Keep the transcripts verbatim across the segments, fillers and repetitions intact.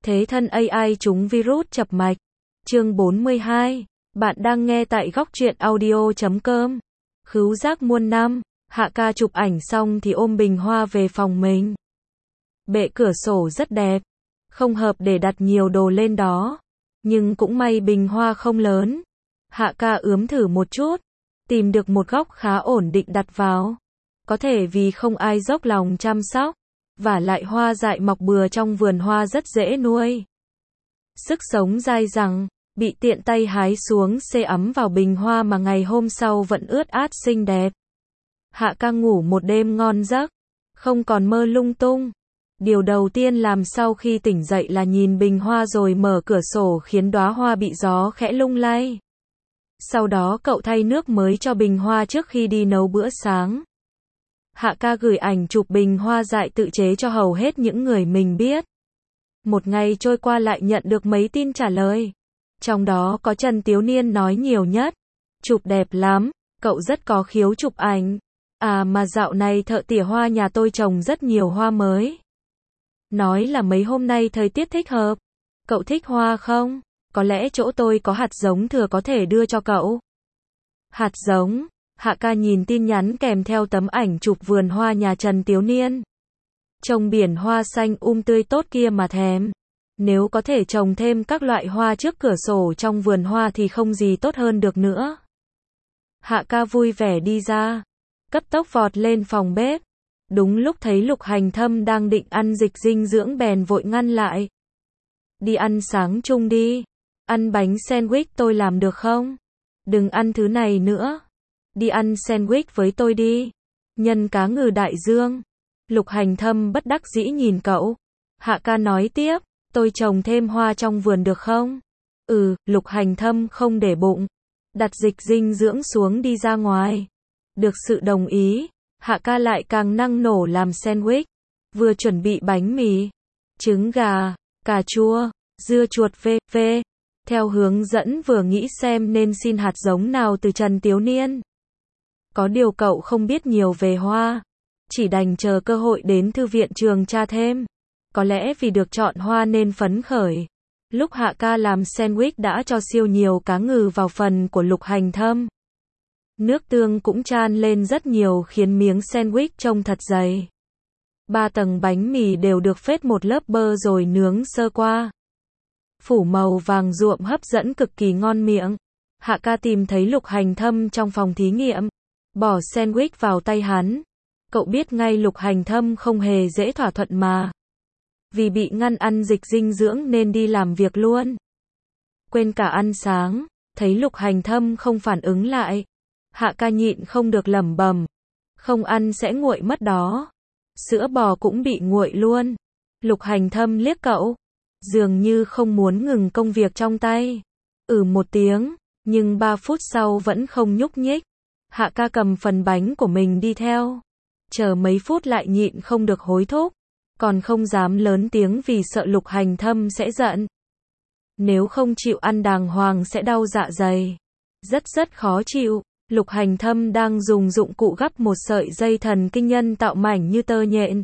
Thế thân a i trúng virus chập mạch. Chương bốn mươi hai. Bạn đang nghe tại góc truyện audio chấm com. Khứu giác muôn năm, Hạ ca chụp ảnh xong thì ôm bình hoa về phòng mình. Bệ cửa sổ rất đẹp, không hợp để đặt nhiều đồ lên đó, nhưng cũng may bình hoa không lớn. Hạ ca ướm thử một chút, tìm được một góc khá ổn định đặt vào. Có thể vì không ai dốc lòng chăm sóc, và lại hoa dại mọc bừa trong vườn hoa rất dễ nuôi. Sức sống dai dẳng, bị tiện tay hái xuống xê ấm vào bình hoa mà ngày hôm sau vẫn ướt át xinh đẹp. Hạ ca ngủ một đêm ngon giấc, không còn mơ lung tung. Điều đầu tiên làm sau khi tỉnh dậy là nhìn bình hoa rồi mở cửa sổ khiến đóa hoa bị gió khẽ lung lay. Sau đó cậu thay nước mới cho bình hoa trước khi đi nấu bữa sáng. Hạ ca gửi ảnh chụp bình hoa dại tự chế cho hầu hết những người mình biết. Một ngày trôi qua lại nhận được mấy tin trả lời. Trong đó có Trần Tiếu Niên nói nhiều nhất. Chụp đẹp lắm, cậu rất có khiếu chụp ảnh. À mà dạo này thợ tỉa hoa nhà tôi trồng rất nhiều hoa mới. Nói là mấy hôm nay thời tiết thích hợp. Cậu thích hoa không? Có lẽ chỗ tôi có hạt giống thừa có thể đưa cho cậu. Hạt giống? Hạ ca nhìn tin nhắn kèm theo tấm ảnh chụp vườn hoa nhà Trần Tiếu Niên. Trồng biển hoa xanh um tươi tốt kia mà thèm. Nếu có thể trồng thêm các loại hoa trước cửa sổ trong vườn hoa thì không gì tốt hơn được nữa. Hạ ca vui vẻ đi ra, cấp tốc vọt lên phòng bếp. Đúng lúc thấy Lục Hành Thâm đang định ăn dịch dinh dưỡng bèn vội ngăn lại. Đi ăn sáng chung đi. Ăn bánh sandwich tôi làm được không? Đừng ăn thứ này nữa. Đi ăn sandwich với tôi đi. Nhân cá ngừ đại dương. Lục Hành Thâm bất đắc dĩ nhìn cậu. Hạ ca nói tiếp, tôi trồng thêm hoa trong vườn được không? Ừ, Lục Hành Thâm không để bụng. Đặt dịch dinh dưỡng xuống đi ra ngoài. Được sự đồng ý, Hạ ca lại càng năng nổ làm sandwich. Vừa chuẩn bị bánh mì, trứng gà, cà chua, dưa chuột vê vê. Theo hướng dẫn vừa nghĩ xem nên xin hạt giống nào từ Trần Tiếu Niên. Có điều cậu không biết nhiều về hoa. Chỉ đành chờ cơ hội đến thư viện trường tra thêm. Có lẽ vì được chọn hoa nên phấn khởi. Lúc Hạ ca làm sandwich đã cho siêu nhiều cá ngừ vào phần của Lục Hành Thâm. Nước tương cũng chan lên rất nhiều khiến miếng sandwich trông thật dày. Ba tầng bánh mì đều được phết một lớp bơ rồi nướng sơ qua. Phủ màu vàng ruộm hấp dẫn cực kỳ ngon miệng. Hạ ca tìm thấy Lục Hành Thâm trong phòng thí nghiệm. Bỏ sandwich vào tay hắn. Cậu biết ngay Lục Hành Thâm không hề dễ thỏa thuận mà. Vì bị ngăn ăn dịch dinh dưỡng nên đi làm việc luôn. Quên cả ăn sáng. Thấy Lục Hành Thâm không phản ứng lại. Hạ ca nhịn không được lẩm bẩm. Không ăn sẽ nguội mất đó. Sữa bò cũng bị nguội luôn. Lục Hành Thâm liếc cậu. Dường như không muốn ngừng công việc trong tay. Ừ một tiếng. Nhưng ba phút sau vẫn không nhúc nhích. Hạ ca cầm phần bánh của mình đi theo. Chờ mấy phút lại nhịn không được hối thúc. Còn không dám lớn tiếng vì sợ Lục Hành Thâm sẽ giận. Nếu không chịu ăn đàng hoàng sẽ đau dạ dày. Rất rất khó chịu. Lục Hành Thâm đang dùng dụng cụ gắp một sợi dây thần kinh nhân tạo mảnh như tơ nhện.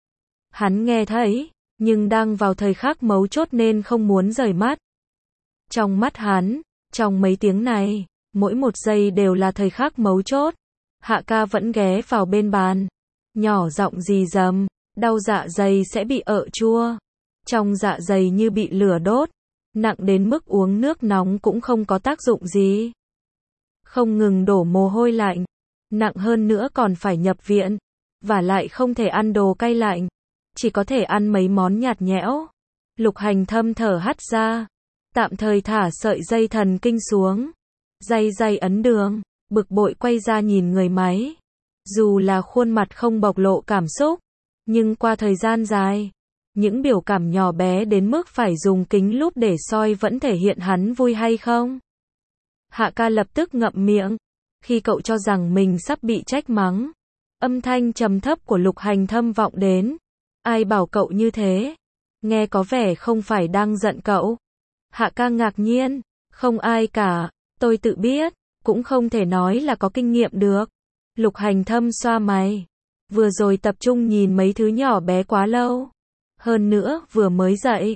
Hắn nghe thấy, nhưng đang vào thời khắc mấu chốt nên không muốn rời mắt. Trong mắt hắn, trong mấy tiếng này, mỗi một giây đều là thời khắc mấu chốt. Hạ ca vẫn ghé vào bên bàn. Nhỏ giọng rì rầm, đau dạ dày sẽ bị ợ chua. Trong dạ dày như bị lửa đốt. Nặng đến mức uống nước nóng cũng không có tác dụng gì. Không ngừng đổ mồ hôi lạnh. Nặng hơn nữa còn phải nhập viện. Và lại không thể ăn đồ cay lạnh. Chỉ có thể ăn mấy món nhạt nhẽo. Lục Hành Thâm thở hắt ra. Tạm thời thả sợi dây thần kinh xuống. Day day ấn đường. Bực bội quay ra nhìn người máy. Dù là khuôn mặt không bộc lộ cảm xúc. Nhưng qua thời gian dài. Những biểu cảm nhỏ bé đến mức phải dùng kính lúp để soi vẫn thể hiện hắn vui hay không. Hạ ca lập tức ngậm miệng. Khi cậu cho rằng mình sắp bị trách mắng. Âm thanh trầm thấp của Lục Hành Thâm vọng đến. Ai bảo cậu như thế? Nghe có vẻ không phải đang giận cậu. Hạ ca ngạc nhiên. Không ai cả. Tôi tự biết. Cũng không thể nói là có kinh nghiệm được. Lục Hành Thâm xoa mày. Vừa rồi tập trung nhìn mấy thứ nhỏ bé quá lâu. Hơn nữa, vừa mới dậy.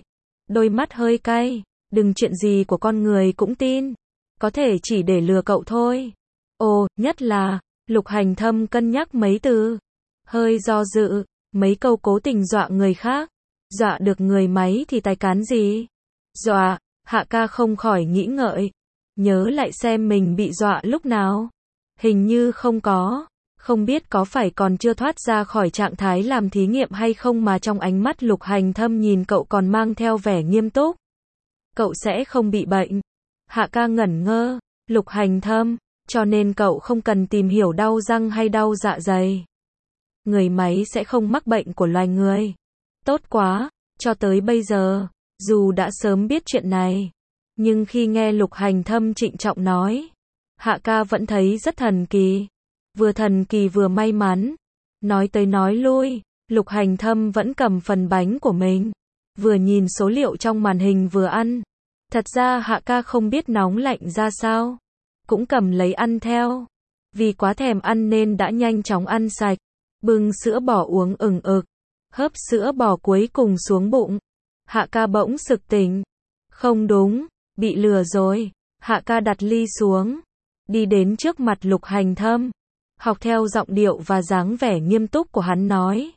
đôi mắt hơi cay, đừng chuyện gì của con người cũng tin, có thể chỉ để lừa cậu thôi. Ồ, nhất là, Lục Hành Thâm cân nhắc mấy từ, hơi do dự, mấy câu cố tình dọa người khác, dọa được người máy thì tài cán gì? Dọa, Hạ ca không khỏi nghĩ ngợi, nhớ lại xem mình bị dọa lúc nào. Hình như không có, không biết có phải còn chưa thoát ra khỏi trạng thái làm thí nghiệm hay không mà trong ánh mắt Lục Hành Thâm nhìn cậu còn mang theo vẻ nghiêm túc. Cậu sẽ không bị bệnh. Hạ ca ngẩn ngơ, Lục Hành Thâm, cho nên cậu không cần tìm hiểu đau răng hay đau dạ dày. Người máy sẽ không mắc bệnh của loài người. Tốt quá, cho tới bây giờ, dù đã sớm biết chuyện này, nhưng khi nghe Lục Hành Thâm trịnh trọng nói, Hạ ca vẫn thấy rất thần kỳ. Vừa thần kỳ vừa may mắn. Nói tới nói lui, Lục Hành Thâm vẫn cầm phần bánh của mình, vừa nhìn số liệu trong màn hình vừa ăn. Thật ra Hạ ca không biết nóng lạnh ra sao, cũng cầm lấy ăn theo. Vì quá thèm ăn nên đã nhanh chóng ăn sạch, bưng sữa bò uống ừng ực, hớp sữa bò cuối cùng xuống bụng. Hạ ca bỗng sực tỉnh. Không đúng, bị lừa rồi. Hạ ca đặt ly xuống, đi đến trước mặt Lục Hành Thâm, học theo giọng điệu và dáng vẻ nghiêm túc của hắn nói.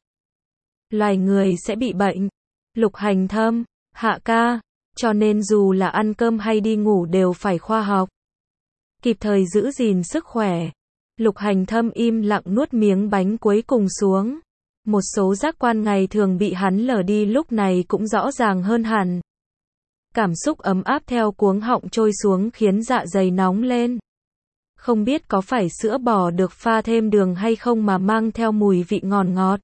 Loài người sẽ bị bệnh. Lục Hành Thâm, Hạ ca, cho nên dù là ăn cơm hay đi ngủ đều phải khoa học. Kịp thời giữ gìn sức khỏe. Lục Hành Thâm im lặng nuốt miếng bánh cuối cùng xuống. Một số giác quan ngày thường bị hắn lờ đi lúc này cũng rõ ràng hơn hẳn. Cảm xúc ấm áp theo cuống họng trôi xuống khiến dạ dày nóng lên. Không biết có phải sữa bò được pha thêm đường hay không mà mang theo mùi vị ngọt ngọt.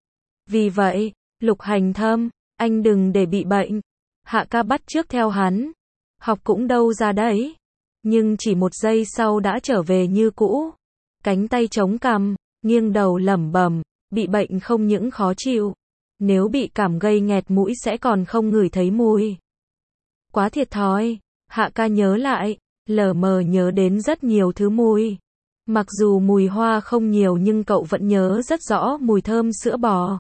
Vì vậy, Lục Hành Thâm, anh đừng để bị bệnh. Hạ ca bắt chước theo hắn. Học cũng đâu ra đấy. Nhưng chỉ một giây sau đã trở về như cũ. Cánh tay chống cằm, nghiêng đầu lẩm bẩm, bị bệnh không những khó chịu. Nếu bị cảm gây nghẹt mũi sẽ còn không ngửi thấy mùi. Quá thiệt thòi. Hạ ca nhớ lại, lờ mờ nhớ đến rất nhiều thứ mùi. Mặc dù mùi hoa không nhiều nhưng cậu vẫn nhớ rất rõ mùi thơm sữa bò.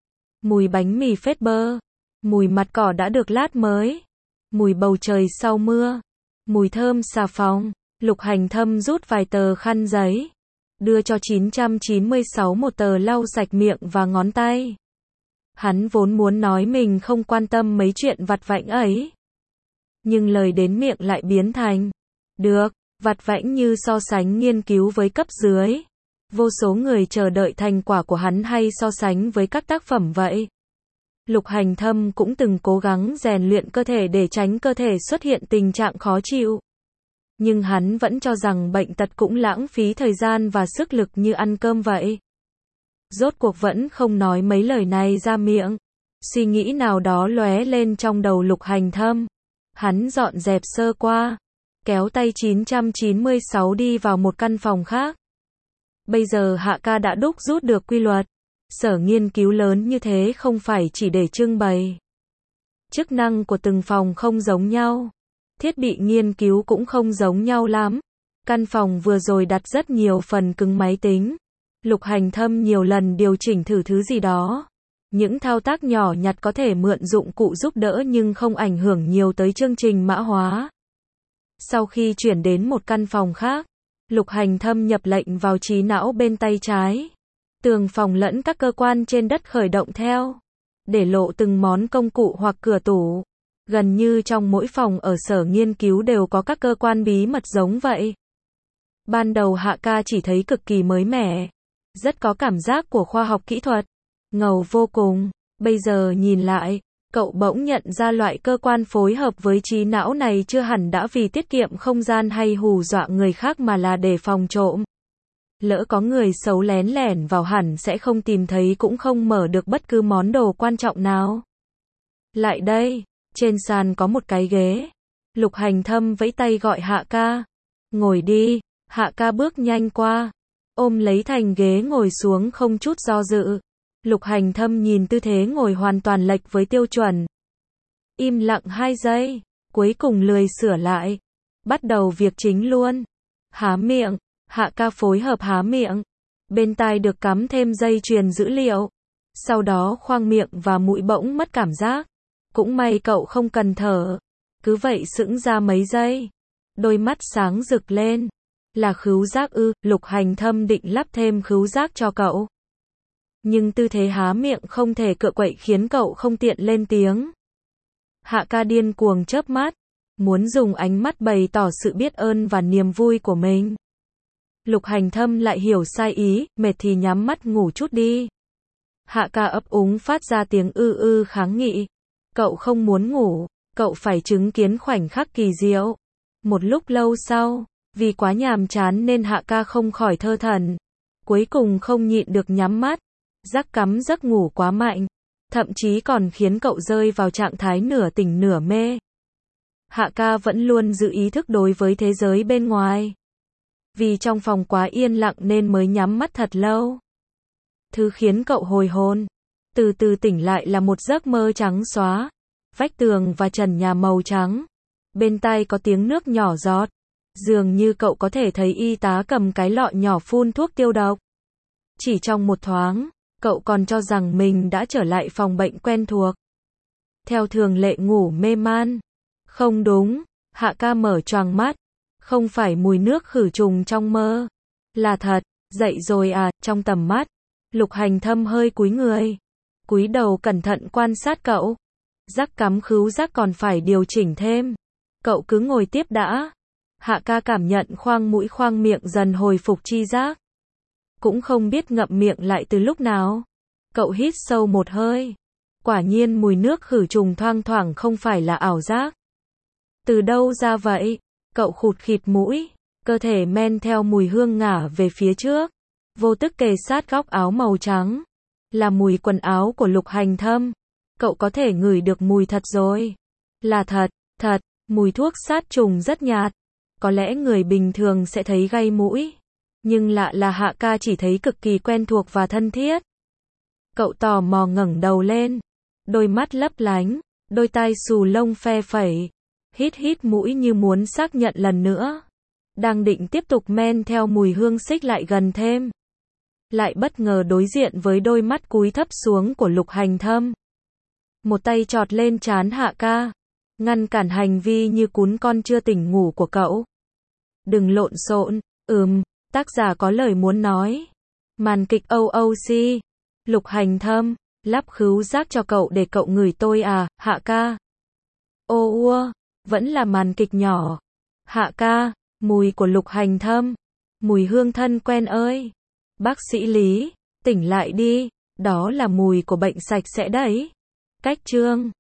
Mùi bánh mì phết bơ. Mùi mặt cỏ đã được lát mới. Mùi bầu trời sau mưa. Mùi thơm xà phòng. Lục Hành Thâm rút vài tờ khăn giấy, đưa cho chín trăm chín mươi sáu một tờ lau sạch miệng và ngón tay. Hắn vốn muốn nói mình không quan tâm mấy chuyện vặt vãnh ấy. Nhưng lời đến miệng lại biến thành, được, vặt vãnh như so sánh nghiên cứu với cấp dưới. Vô số người chờ đợi thành quả của hắn hay so sánh với các tác phẩm vậy. Lục Hành Thâm cũng từng cố gắng rèn luyện cơ thể để tránh cơ thể xuất hiện tình trạng khó chịu. Nhưng hắn vẫn cho rằng bệnh tật cũng lãng phí thời gian và sức lực như ăn cơm vậy. Rốt cuộc vẫn không nói mấy lời này ra miệng. Suy nghĩ nào đó lóe lên trong đầu Lục Hành Thâm. Hắn dọn dẹp sơ qua, kéo tay chín trăm chín mươi sáu đi vào một căn phòng khác. Bây giờ Hạ ca đã đúc rút được quy luật. Sở nghiên cứu lớn như thế không phải chỉ để trưng bày. Chức năng của từng phòng không giống nhau. Thiết bị nghiên cứu cũng không giống nhau lắm. Căn phòng vừa rồi đặt rất nhiều phần cứng máy tính. Lục Hành Thâm nhiều lần điều chỉnh thử thứ gì đó. Những thao tác nhỏ nhặt có thể mượn dụng cụ giúp đỡ nhưng không ảnh hưởng nhiều tới chương trình mã hóa. Sau khi chuyển đến một căn phòng khác, Lục Hành Thâm nhập lệnh vào trí não bên tay trái. Tường phòng lẫn các cơ quan trên đất khởi động theo. Để lộ từng món công cụ hoặc cửa tủ. Gần như trong mỗi phòng ở sở nghiên cứu đều có các cơ quan bí mật giống vậy. Ban đầu Hạ ca chỉ thấy cực kỳ mới mẻ. Rất có cảm giác của khoa học kỹ thuật. Ngầu vô cùng. Bây giờ nhìn lại, cậu bỗng nhận ra loại cơ quan phối hợp với trí não này chưa hẳn đã vì tiết kiệm không gian hay hù dọa người khác mà là để phòng trộm. Lỡ có người xấu lén lẻn vào hẳn sẽ không tìm thấy cũng không mở được bất cứ món đồ quan trọng nào. Lại đây, trên sàn có một cái ghế. Lục Hành Thâm vẫy tay gọi Hạ ca. Ngồi đi. Hạ ca bước nhanh qua, ôm lấy thành ghế ngồi xuống không chút do dự. Lục Hành Thâm nhìn tư thế ngồi hoàn toàn lệch với tiêu chuẩn. Im lặng hai giây, cuối cùng lười sửa lại. Bắt đầu việc chính luôn. Há miệng. Hạ ca phối hợp há miệng. Bên tai được cắm thêm dây truyền dữ liệu. Sau đó khoang miệng và mũi bỗng mất cảm giác. Cũng may cậu không cần thở. Cứ vậy sững ra mấy giây. Đôi mắt sáng rực lên. Là khứu giác ư? Lục Hành Thâm định lắp thêm khứu giác cho cậu. Nhưng tư thế há miệng không thể cựa quậy khiến cậu không tiện lên tiếng. Hạ ca điên cuồng chớp mắt. Muốn dùng ánh mắt bày tỏ sự biết ơn và niềm vui của mình. Lục Hành Thâm lại hiểu sai ý, mệt thì nhắm mắt ngủ chút đi. Hạ ca ấp úng phát ra tiếng ư ư kháng nghị. Cậu không muốn ngủ, cậu phải chứng kiến khoảnh khắc kỳ diệu. Một lúc lâu sau, vì quá nhàm chán nên Hạ ca không khỏi thơ thẩn. Cuối cùng không nhịn được nhắm mắt. Giấc cắm giấc ngủ quá mạnh. Thậm chí còn khiến cậu rơi vào trạng thái nửa tỉnh nửa mê. Hạ ca vẫn luôn giữ ý thức đối với thế giới bên ngoài. Vì trong phòng quá yên lặng nên mới nhắm mắt thật lâu. Thứ khiến cậu hồi hồn, từ từ tỉnh lại là một giấc mơ trắng xóa. Vách tường và trần nhà màu trắng. Bên tai có tiếng nước nhỏ giọt. Dường như cậu có thể thấy y tá cầm cái lọ nhỏ phun thuốc tiêu độc. Chỉ trong một thoáng, cậu còn cho rằng mình đã trở lại phòng bệnh quen thuộc. Theo thường lệ ngủ mê man. Không đúng, Hạ ca mở choàng mắt. Không phải mùi nước khử trùng trong mơ. Là thật, dậy rồi à, trong tầm mắt. Lục Hành Thâm hơi cúi người. Cúi đầu cẩn thận quan sát cậu. Giác cắm khứu giác còn phải điều chỉnh thêm. Cậu cứ ngồi tiếp đã. Hạ ca cảm nhận khoang mũi khoang miệng dần hồi phục chi giác. Cũng không biết ngậm miệng lại từ lúc nào. Cậu hít sâu một hơi. Quả nhiên mùi nước khử trùng thoang thoảng không phải là ảo giác. Từ đâu ra vậy? Cậu khụt khịt mũi. Cơ thể men theo mùi hương ngả về phía trước. Vô tức kề sát góc áo màu trắng. Là mùi quần áo của Lục Hành Thâm. Cậu có thể ngửi được mùi thật rồi. Là thật, thật, mùi thuốc sát trùng rất nhạt. Có lẽ người bình thường sẽ thấy gay mũi. Nhưng lạ là Hạ ca chỉ thấy cực kỳ quen thuộc và thân thiết. Cậu tò mò ngẩng đầu lên. Đôi mắt lấp lánh, đôi tai xù lông phe phẩy. Hít hít mũi như muốn xác nhận lần nữa. Đang định tiếp tục men theo mùi hương xích lại gần thêm. Lại bất ngờ đối diện với đôi mắt cúi thấp xuống của Lục Hành Thâm. Một tay chọt lên trán Hạ ca. Ngăn cản hành vi như cún con chưa tỉnh ngủ của cậu. Đừng lộn xộn, ừm, tác giả có lời muốn nói. Màn kịch o o xê. Lục Hành Thâm, lắp khứu giác cho cậu để cậu ngửi tôi à, Hạ ca. Ô ua, vẫn là màn kịch nhỏ. Hạ ca, mùi của Lục Hành Thâm. Mùi hương thân quen ơi. Bác sĩ Lý, tỉnh lại đi, đó là mùi của bệnh sạch sẽ đấy. Cách chương